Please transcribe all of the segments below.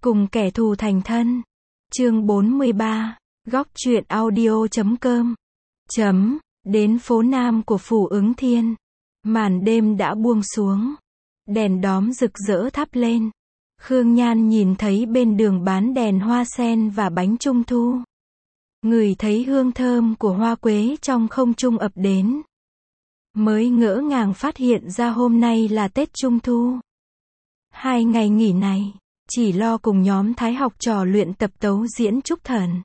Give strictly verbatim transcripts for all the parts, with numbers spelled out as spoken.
Cùng kẻ thù thành thân. Chương bốn mươi ba. Góc truyện audio chấm com. Chấm. Đến phố Nam của Phủ Ứng Thiên. Màn đêm đã buông xuống. Đèn đóm rực rỡ thắp lên. Khương Nhan nhìn thấy bên đường bán đèn hoa sen và bánh trung thu. Ngửi thấy hương thơm của hoa quế trong không trung ập đến. Mới ngỡ ngàng phát hiện ra hôm nay là Tết Trung Thu. Hai ngày nghỉ này, chỉ lo cùng nhóm Thái học trò luyện tập tấu diễn chúc thần.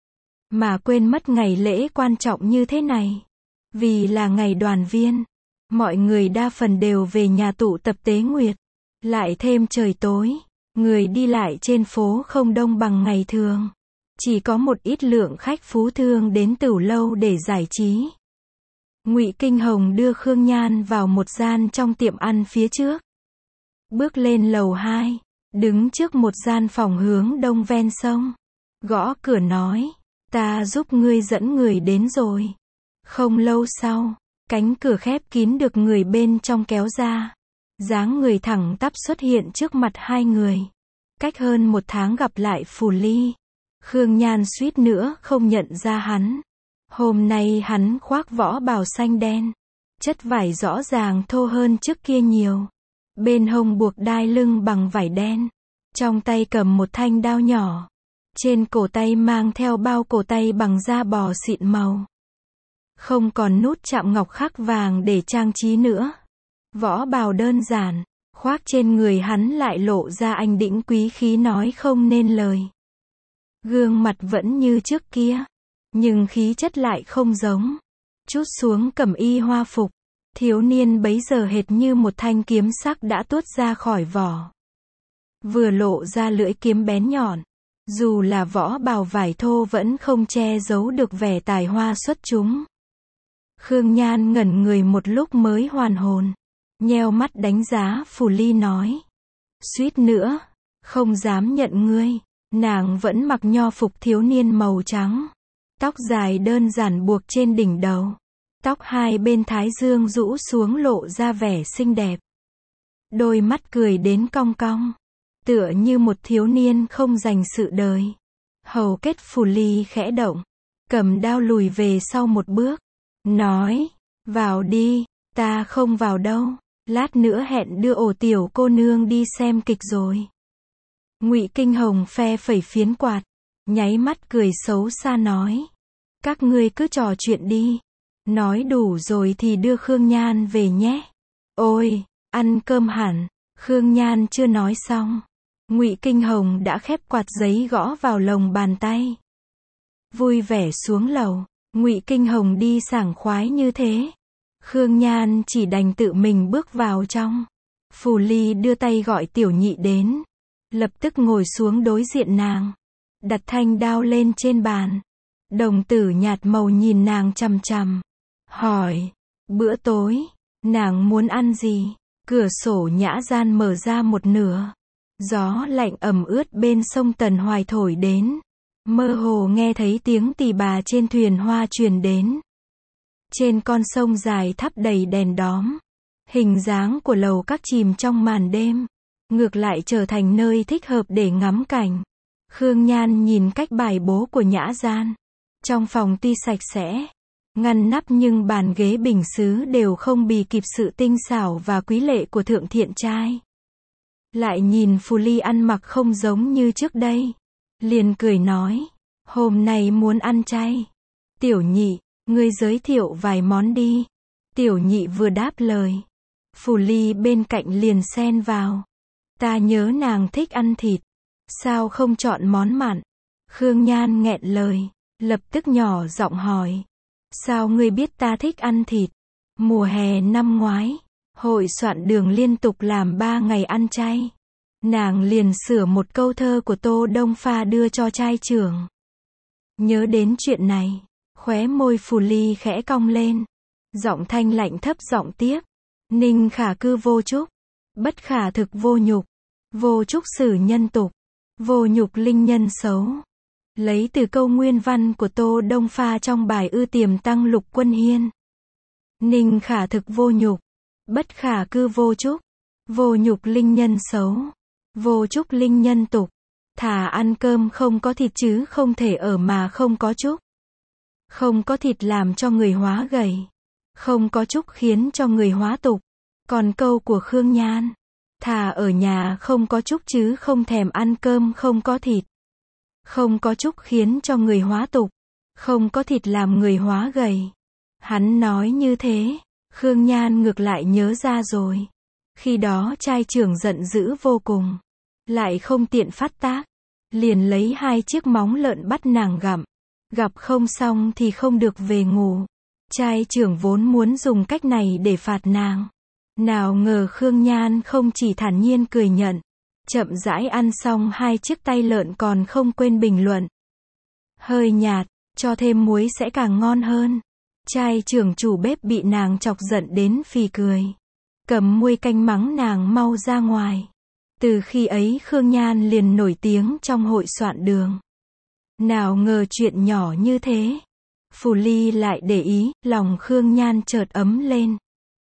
Mà quên mất ngày lễ quan trọng như thế này. Vì là ngày đoàn viên, mọi người đa phần đều về nhà tụ tập tế nguyệt. Lại thêm trời tối, người đi lại trên phố không đông bằng ngày thường. Chỉ có một ít lượng khách phú thương đến tửu lâu để giải trí. Ngụy Kinh Hồng đưa Khương Nhan vào một gian trong tiệm ăn phía trước. Bước lên lầu hai, đứng trước một gian phòng hướng đông ven sông. Gõ cửa nói, ta giúp ngươi dẫn người đến rồi. Không lâu sau, cánh cửa khép kín được người bên trong kéo ra. Dáng người thẳng tắp xuất hiện trước mặt hai người. Cách hơn một tháng gặp lại Phù Ly. Khương Nhan suýt nữa không nhận ra hắn. Hôm nay hắn khoác võ bào xanh đen. Chất vải rõ ràng thô hơn trước kia nhiều. Bên hông buộc đai lưng bằng vải đen. Trong tay cầm một thanh đao nhỏ. Trên cổ tay mang theo bao cổ tay bằng da bò xịn màu. Không còn nút chạm ngọc khắc vàng để trang trí nữa. Võ bào đơn giản, khoác trên người hắn lại lộ ra anh đĩnh quý khí nói không nên lời. Gương mặt vẫn như trước kia, nhưng khí chất lại không giống. Chút xuống cẩm y hoa phục, thiếu niên bấy giờ hệt như một thanh kiếm sắc đã tuốt ra khỏi vỏ. Vừa lộ ra lưỡi kiếm bén nhọn, dù là võ bào vải thô vẫn không che giấu được vẻ tài hoa xuất chúng. Khương Nhan ngẩn người một lúc mới hoàn hồn, nheo mắt đánh giá Phù Ly nói. Suýt nữa, không dám nhận ngươi. Nàng vẫn mặc nho phục thiếu niên màu trắng. Tóc dài đơn giản buộc trên đỉnh đầu. Tóc hai bên thái dương rũ xuống lộ ra vẻ xinh đẹp. Đôi mắt cười đến cong cong. Tựa như một thiếu niên không dành sự đời. Hầu kết Phù Ly khẽ động. Cầm đao lùi về sau một bước. Nói, vào đi, ta không vào đâu. Lát nữa hẹn đưa ổ tiểu cô nương đi xem kịch rồi. Ngụy Kinh Hồng phe phẩy phiến quạt, nháy mắt cười xấu xa nói. Các ngươi cứ trò chuyện đi. Nói đủ rồi thì đưa Khương Nhan về nhé. Ôi, ăn cơm hẳn. Khương Nhan chưa nói xong. Ngụy Kinh Hồng đã khép quạt giấy gõ vào lồng bàn tay. Vui vẻ xuống lầu, Ngụy Kinh Hồng đi sảng khoái như thế. Khương Nhan chỉ đành tự mình bước vào trong. Phù Ly đưa tay gọi Tiểu Nhị đến. Lập tức ngồi xuống đối diện nàng. Đặt thanh đao lên trên bàn. Đồng tử nhạt màu nhìn nàng chằm chằm. Hỏi, bữa tối, nàng muốn ăn gì? Cửa sổ nhã gian mở ra một nửa. Gió lạnh ẩm ướt bên sông Tần Hoài thổi đến. Mơ hồ nghe thấy tiếng tỳ bà trên thuyền hoa truyền đến. Trên con sông dài thắp đầy đèn đóm. Hình dáng của lầu các chìm trong màn đêm. Ngược lại trở thành nơi thích hợp để ngắm cảnh. Khương Nhan nhìn cách bài bố của nhã gian. Trong phòng tuy sạch sẽ, ngăn nắp nhưng bàn ghế bình sứ đều không bì kịp sự tinh xảo và quý lệ của thượng thiện trai. Lại nhìn Phù Ly ăn mặc không giống như trước đây. Liền cười nói, hôm nay muốn ăn chay. Tiểu Nhị, ngươi giới thiệu vài món đi. Tiểu Nhị vừa đáp lời. Phù Ly bên cạnh liền xen vào. Ta nhớ nàng thích ăn thịt. Sao không chọn món mặn? Khương Nhan nghẹn lời, lập tức nhỏ giọng hỏi. Sao ngươi biết ta thích ăn thịt? Mùa hè năm ngoái, hội soạn đường liên tục làm ba ngày ăn chay. Nàng liền sửa một câu thơ của Tô Đông Pha đưa cho trai trưởng. Nhớ đến chuyện này, khóe môi Phù Ly khẽ cong lên. Giọng thanh lạnh thấp giọng tiếp. Ninh khả cư vô trúc. Bất khả thực vô nhục. Vô trúc xử nhân tục. Vô nhục linh nhân xấu. Lấy từ câu nguyên văn của Tô Đông Pha trong bài Ư Tiềm Tăng Lục Quân Hiên. Ninh khả thực vô nhục. Bất khả cư vô trúc. Vô nhục linh nhân xấu. Vô trúc linh nhân tục. Thà ăn cơm không có thịt chứ không thể ở mà không có chúc. Không có thịt làm cho người hóa gầy. Không có chúc khiến cho người hóa tục. Còn câu của Khương Nhan, thà ở nhà không có chúc chứ không thèm ăn cơm không có thịt. Không có chúc khiến cho người hóa tục. Không có thịt làm người hóa gầy. Hắn nói như thế, Khương Nhan ngược lại nhớ ra rồi. Khi đó trai trưởng giận dữ vô cùng. Lại không tiện phát tác. Liền lấy hai chiếc móng lợn bắt nàng gặm. Gặp không xong thì không được về ngủ. Trai trưởng vốn muốn dùng cách này để phạt nàng. Nào ngờ Khương Nhan không chỉ thản nhiên cười nhận. Chậm rãi ăn xong hai chiếc tay lợn còn không quên bình luận. Hơi nhạt, cho thêm muối sẽ càng ngon hơn. Trai trưởng chủ bếp bị nàng chọc giận đến phì cười. Cầm muôi canh mắng nàng mau ra ngoài. Từ khi ấy Khương Nhan liền nổi tiếng trong hội soạn đường. Nào ngờ chuyện nhỏ như thế. Phù Ly lại để ý, lòng Khương Nhan chợt ấm lên.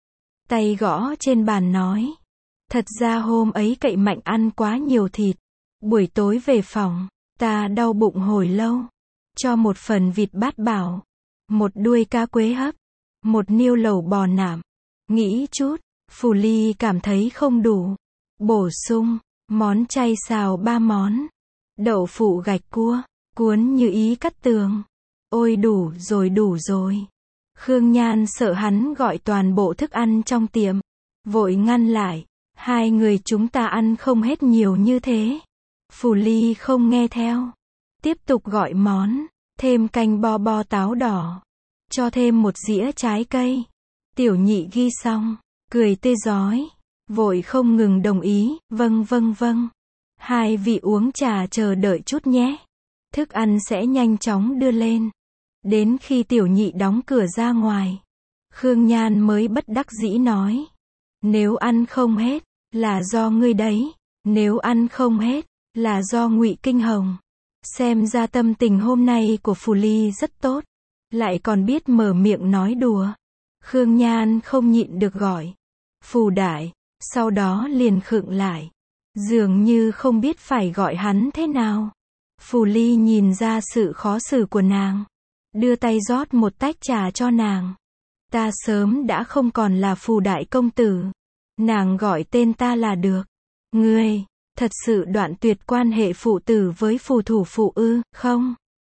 Tay gõ trên bàn nói. Thật ra hôm ấy cậy mạnh ăn quá nhiều thịt. Buổi tối về phòng, ta đau bụng hồi lâu. Cho một phần vịt bát bảo. Một đuôi cá quế hấp. Một niêu lẩu bò nạm. Nghĩ chút, Phù Ly cảm thấy không đủ. Bổ sung, món chay xào ba món. Đậu phụ gạch cua, cuốn như ý cắt tường. Ôi đủ rồi đủ rồi. Khương Nhan sợ hắn gọi toàn bộ thức ăn trong tiệm. Vội ngăn lại. Hai người chúng ta ăn không hết nhiều như thế. Phù Ly không nghe theo. Tiếp tục gọi món. Thêm canh bo bo táo đỏ. Cho thêm một dĩa trái cây. Tiểu nhị ghi xong. Cười tươi rói. Vội không ngừng đồng ý. Vâng vâng vâng. Hai vị uống trà chờ đợi chút nhé. Thức ăn sẽ nhanh chóng đưa lên. Đến khi tiểu nhị đóng cửa ra ngoài. Khương Nhan mới bất đắc dĩ nói. Nếu ăn không hết, là do ngươi đấy. Nếu ăn không hết, là do Ngụy Kinh Hồng. Xem ra tâm tình hôm nay của Phù Ly rất tốt. Lại còn biết mở miệng nói đùa. Khương Nhan không nhịn được gọi. Phù đại, sau đó liền khựng lại. Dường như không biết phải gọi hắn thế nào. Phù Ly nhìn ra sự khó xử của nàng. Đưa tay rót một tách trà cho nàng. Ta sớm đã không còn là Phù đại công tử. Nàng gọi tên ta là được. Ngươi, thật sự đoạn tuyệt quan hệ phụ tử với phù thủ phụ ư, không?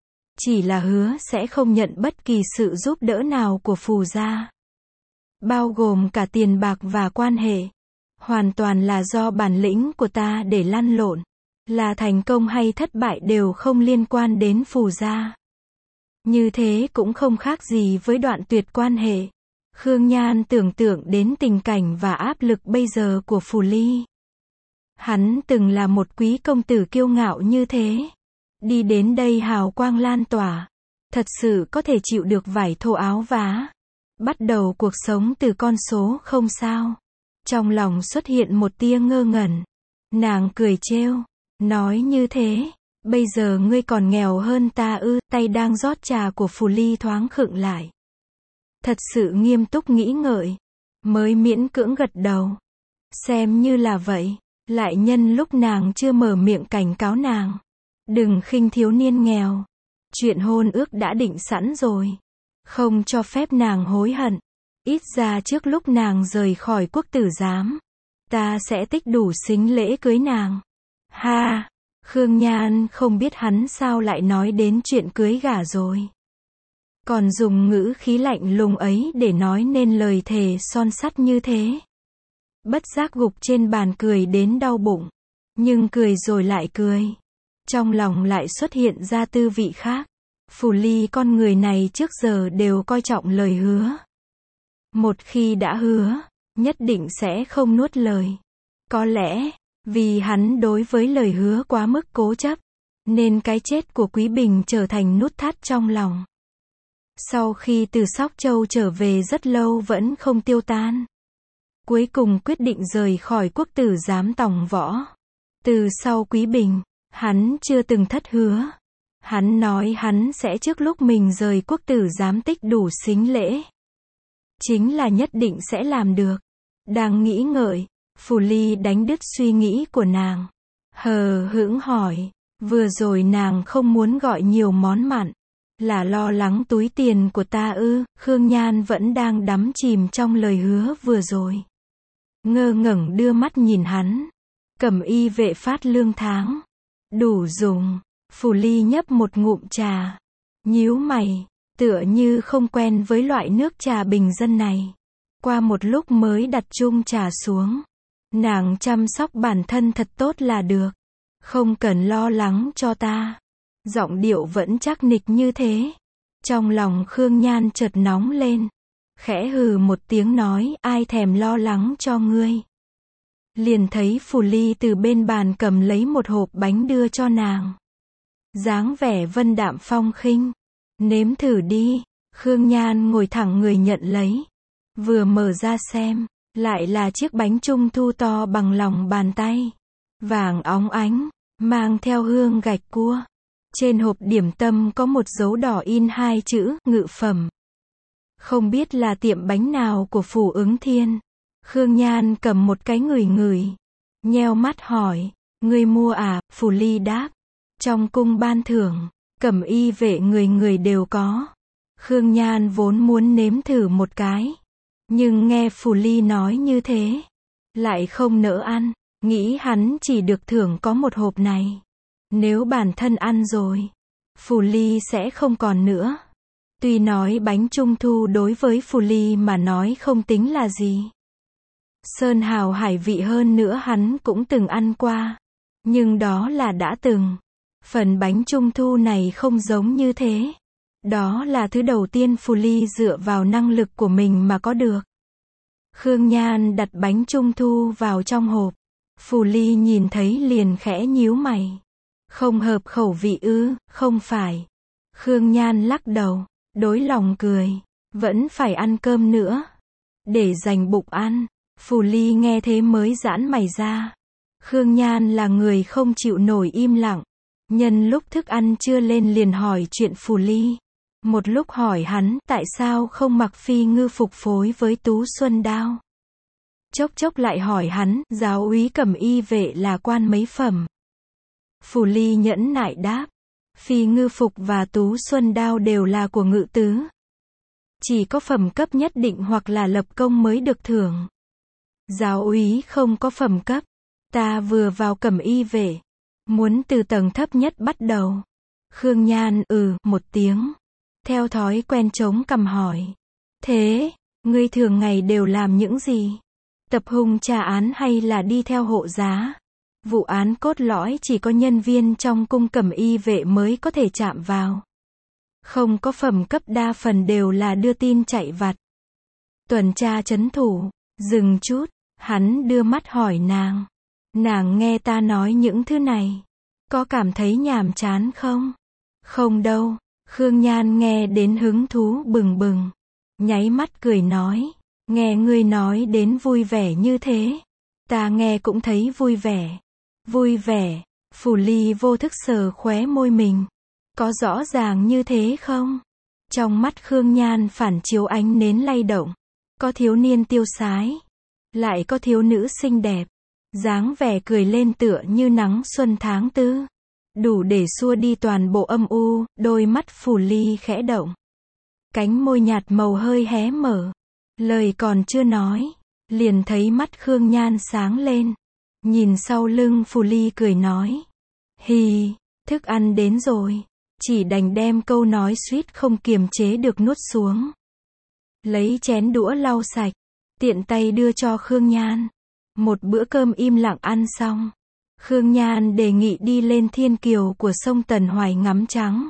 Chỉ là hứa sẽ không nhận bất kỳ sự giúp đỡ nào của Phù gia. Bao gồm cả tiền bạc và quan hệ. Hoàn toàn là do bản lĩnh của ta để lăn lộn. Là thành công hay thất bại đều không liên quan đến Phù gia. Như thế cũng không khác gì với đoạn tuyệt quan hệ. Khương Nhan tưởng tượng đến tình cảnh và áp lực bây giờ của Phù Ly. Hắn từng là một quý công tử kiêu ngạo như thế. Đi đến đây hào quang lan tỏa. Thật sự có thể chịu được vải thô áo vá. Bắt đầu cuộc sống từ con số không sao. Trong lòng xuất hiện một tia ngơ ngẩn. Nàng cười trêu. Nói như thế. Bây giờ ngươi còn nghèo hơn ta ư? Tay đang rót trà của Phù Ly thoáng khựng lại. Thật sự nghiêm túc nghĩ ngợi. Mới miễn cưỡng gật đầu. Xem như là vậy. Lại nhân lúc nàng chưa mở miệng cảnh cáo nàng. Đừng khinh thiếu niên nghèo. Chuyện hôn ước đã định sẵn rồi. Không cho phép nàng hối hận. Ít ra trước lúc nàng rời khỏi quốc tử giám. Ta sẽ tích đủ sính lễ cưới nàng. Ha! Khương Nhan không biết hắn sao lại nói đến chuyện cưới gả rồi. Còn dùng ngữ khí lạnh lùng ấy để nói nên lời thề son sắt như thế. Bất giác gục trên bàn cười đến đau bụng. Nhưng cười rồi lại cười. Trong lòng lại xuất hiện ra tư vị khác. Phù Ly con người này trước giờ đều coi trọng lời hứa. Một khi đã hứa, nhất định sẽ không nuốt lời. Có lẽ, vì hắn đối với lời hứa quá mức cố chấp, nên cái chết của Quý Bình trở thành nút thắt trong lòng. Sau khi từ Sóc Châu trở về rất lâu vẫn không tiêu tan. Cuối cùng quyết định rời khỏi quốc tử giám Tòng Võ. Từ sau Quý Bình, hắn chưa từng thất hứa. Hắn nói hắn sẽ trước lúc mình rời quốc tử giám tích đủ sính lễ. Chính là nhất định sẽ làm được. Đang nghĩ ngợi, Phù Ly đánh đứt suy nghĩ của nàng. Hờ hững hỏi, Vừa rồi nàng không muốn gọi nhiều món mặn. Là lo lắng túi tiền của ta ư? Khương Nhan vẫn đang đắm chìm trong lời hứa vừa rồi. Ngơ ngẩn đưa mắt nhìn hắn. Cẩm y vệ phát lương tháng. Đủ dùng. Phù Ly nhấp một ngụm trà. Nhíu mày. Tựa như không quen với loại nước trà bình dân này. Qua một lúc mới đặt chung trà xuống. Nàng chăm sóc bản thân thật tốt là được. Không cần lo lắng cho ta. Giọng điệu vẫn chắc nịch như thế. Trong lòng Khương Nhan chợt nóng lên. Khẽ hừ một tiếng nói, ai thèm lo lắng cho ngươi. Liền thấy Phù Ly từ bên bàn cầm lấy một hộp bánh đưa cho nàng. Dáng vẻ vân đạm phong khinh. Nếm thử đi. Khương Nhan ngồi thẳng người nhận lấy. Vừa mở ra xem, lại là chiếc bánh trung thu to bằng lòng bàn tay. Vàng óng ánh, mang theo hương gạch cua. Trên hộp điểm tâm có một dấu đỏ in hai chữ, ngự phẩm. Không biết là tiệm bánh nào của Phủ Ứng Thiên. Khương Nhan cầm một cái ngửi ngửi. Nheo mắt hỏi, ngươi mua à? Phù Ly đáp. Trong cung ban thưởng, cẩm y vệ người người đều có. Khương Nhan vốn muốn nếm thử một cái. Nhưng nghe Phù Ly nói như thế, lại không nỡ ăn. Nghĩ hắn chỉ được thưởng có một hộp này. Nếu bản thân ăn rồi, Phù Ly sẽ không còn nữa. Tuy nói bánh trung thu đối với Phù Ly mà nói không tính là gì. Sơn hào hải vị hơn nữa hắn cũng từng ăn qua. Nhưng đó là đã từng. Phần bánh trung thu này không giống như thế. Đó là thứ đầu tiên Phù Ly dựa vào năng lực của mình mà có được. Khương Nhan đặt bánh trung thu vào trong hộp. Phù Ly nhìn thấy liền khẽ nhíu mày. Không hợp khẩu vị ư? Không phải. Khương Nhan lắc đầu, đối lòng cười. Vẫn phải ăn cơm nữa. Để dành bụng ăn. Phù Ly nghe thế mới giãn mày ra. Khương Nhan là người không chịu nổi im lặng. Nhân lúc thức ăn chưa lên liền hỏi chuyện Phù Ly. Một lúc hỏi hắn tại sao không mặc phi ngư phục phối với Tú Xuân Đao. Chốc chốc lại hỏi hắn, giáo úy cẩm y vệ là quan mấy phẩm. Phù Ly nhẫn nại đáp, phi ngư phục và Tú Xuân Đao đều là của ngự tứ. Chỉ có phẩm cấp nhất định hoặc là lập công mới được thưởng. Giáo úy không có phẩm cấp. Ta vừa vào cẩm y vệ. Muốn từ tầng thấp nhất bắt đầu. Khương Nhan ừ một tiếng. Theo thói quen chống cằm hỏi. Thế, ngươi thường ngày đều làm những gì? Tập hung tra án hay là đi theo hộ giá? Vụ án cốt lõi chỉ có nhân viên trong cung cẩm y vệ mới có thể chạm vào. Không có phẩm cấp đa phần đều là đưa tin chạy vặt. Tuần tra trấn thủ. Dừng chút, hắn đưa mắt hỏi nàng. Nàng nghe ta nói những thứ này. Có cảm thấy nhàm chán không? Không đâu. Khương Nhan nghe đến hứng thú bừng bừng. Nháy mắt cười nói. Nghe ngươi nói đến vui vẻ như thế. Ta nghe cũng thấy vui vẻ. Vui vẻ. Phù Ly vô thức sờ khóe môi mình. Có rõ ràng như thế không? Trong mắt Khương Nhan phản chiếu ánh nến lay động. Có thiếu niên tiêu sái. Lại có thiếu nữ xinh đẹp. Dáng vẻ cười lên tựa như nắng xuân tháng tư. Đủ để xua đi toàn bộ âm u. Đôi mắt Phù Ly khẽ động. Cánh môi nhạt màu hơi hé mở. Lời còn chưa nói. Liền thấy mắt Khương Nhan sáng lên. Nhìn sau lưng Phù Ly cười nói. Hì, thức ăn đến rồi. Chỉ đành đem câu nói suýt không kiềm chế được nuốt xuống. Lấy chén đũa lau sạch. Tiện tay đưa cho Khương Nhan. Một bữa cơm im lặng ăn xong. Khương Nhan đề nghị đi lên thiên kiều của sông Tần Hoài ngắm trắng.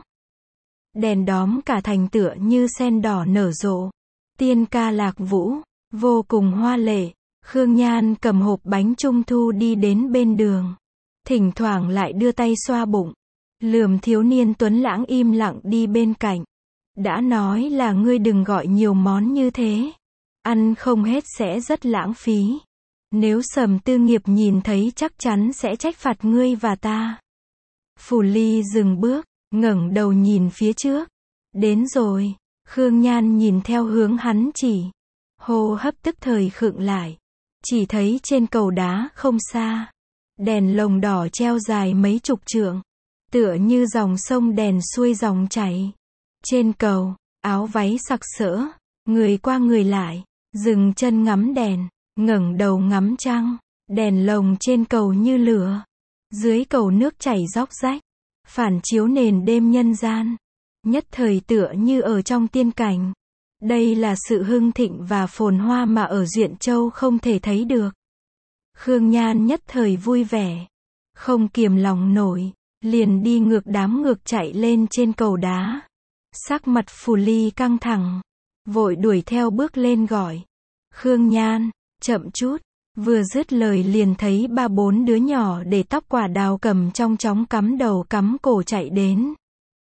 Đèn đóm cả thành tựa như sen đỏ nở rộ. Tiên ca lạc vũ. Vô cùng hoa lệ. Khương Nhan cầm hộp bánh trung thu đi đến bên đường. Thỉnh thoảng lại đưa tay xoa bụng. Lườm thiếu niên tuấn lãng im lặng đi bên cạnh. Đã nói là ngươi đừng gọi nhiều món như thế. Ăn không hết sẽ rất lãng phí. Nếu Sầm Tư Nghiệp nhìn thấy chắc chắn sẽ trách phạt ngươi và ta. Phù Ly dừng bước, ngẩng đầu nhìn phía trước. Đến rồi. Khương Nhan nhìn theo hướng hắn chỉ. Hô hấp tức thời khựng lại. Chỉ thấy trên cầu đá không xa. Đèn lồng đỏ treo dài mấy chục trượng. tựa như dòng sông đèn xuôi dòng chảy. Trên cầu, áo váy sặc sỡ, người qua người lại, dừng chân ngắm đèn, ngẩng đầu ngắm trăng, đèn lồng trên cầu như lửa. Dưới cầu nước chảy róc rách, phản chiếu nền đêm nhân gian. Nhất thời tựa như ở trong tiên cảnh. Đây là sự hưng thịnh và phồn hoa mà ở Duyện Châu không thể thấy được. Khương Nhan nhất thời vui vẻ, không kiềm lòng nổi, liền đi ngược đám ngược chạy lên trên cầu đá. Sắc mặt Phù Ly căng thẳng, vội đuổi theo bước lên gọi. Khương Nhan, chậm chút. Vừa dứt lời liền thấy ba bốn đứa nhỏ để tóc quả đào cầm trong chóng cắm đầu cắm cổ chạy đến.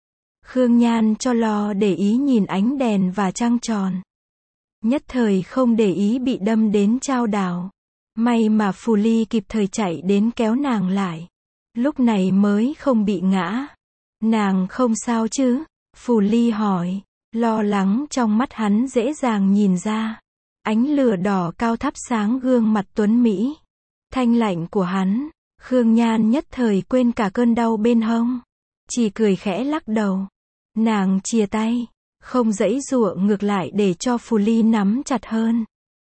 Khương Nhan cho lo để ý nhìn ánh đèn và trăng tròn. Nhất thời không để ý bị đâm đến trao đảo. May mà Phù Ly kịp thời chạy đến kéo nàng lại. Lúc này mới không bị ngã. Nàng không sao chứ? Phù Ly hỏi. Lo lắng trong mắt hắn dễ dàng nhìn ra. Ánh lửa đỏ cao thắp sáng gương mặt tuấn Mỹ. Thanh lạnh của hắn. Khương Nhan nhất thời quên cả cơn đau bên hông. Chỉ cười khẽ lắc đầu. Nàng chìa tay. Không giãy giụa ngược lại để cho Phù Ly nắm chặt hơn.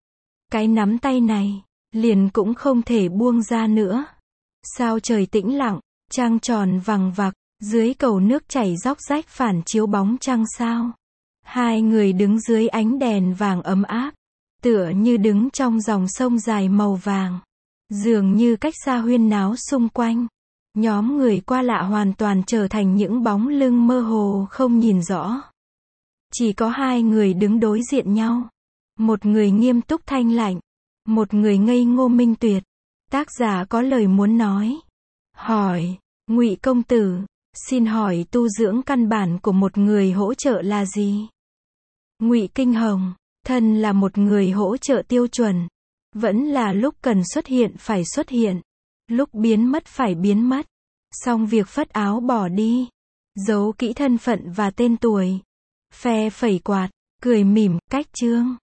Cái nắm tay này, liền cũng không thể buông ra nữa. Sao trời tĩnh lặng, trăng tròn vằng vặc, dưới cầu nước chảy róc rách phản chiếu bóng trăng sao. Hai người đứng dưới ánh đèn vàng ấm áp. Tựa như đứng trong dòng sông dài màu vàng. Dường như cách xa huyên náo xung quanh. Nhóm người qua lạ hoàn toàn trở thành những bóng lưng mơ hồ không nhìn rõ. Chỉ có hai người đứng đối diện nhau. Một người nghiêm túc thanh lạnh. Một người ngây ngô minh tuyệt. Tác giả có lời muốn nói. Hỏi, Ngụy công tử, xin hỏi tu dưỡng căn bản của một người hỗ trợ là gì? Ngụy Kinh Hồng, thân là một người hỗ trợ tiêu chuẩn. Vẫn là lúc cần xuất hiện phải xuất hiện. Lúc biến mất phải biến mất. Xong việc phất áo bỏ đi. Giấu kỹ thân phận và tên tuổi. Phe phẩy quạt, cười mỉm, cách chương.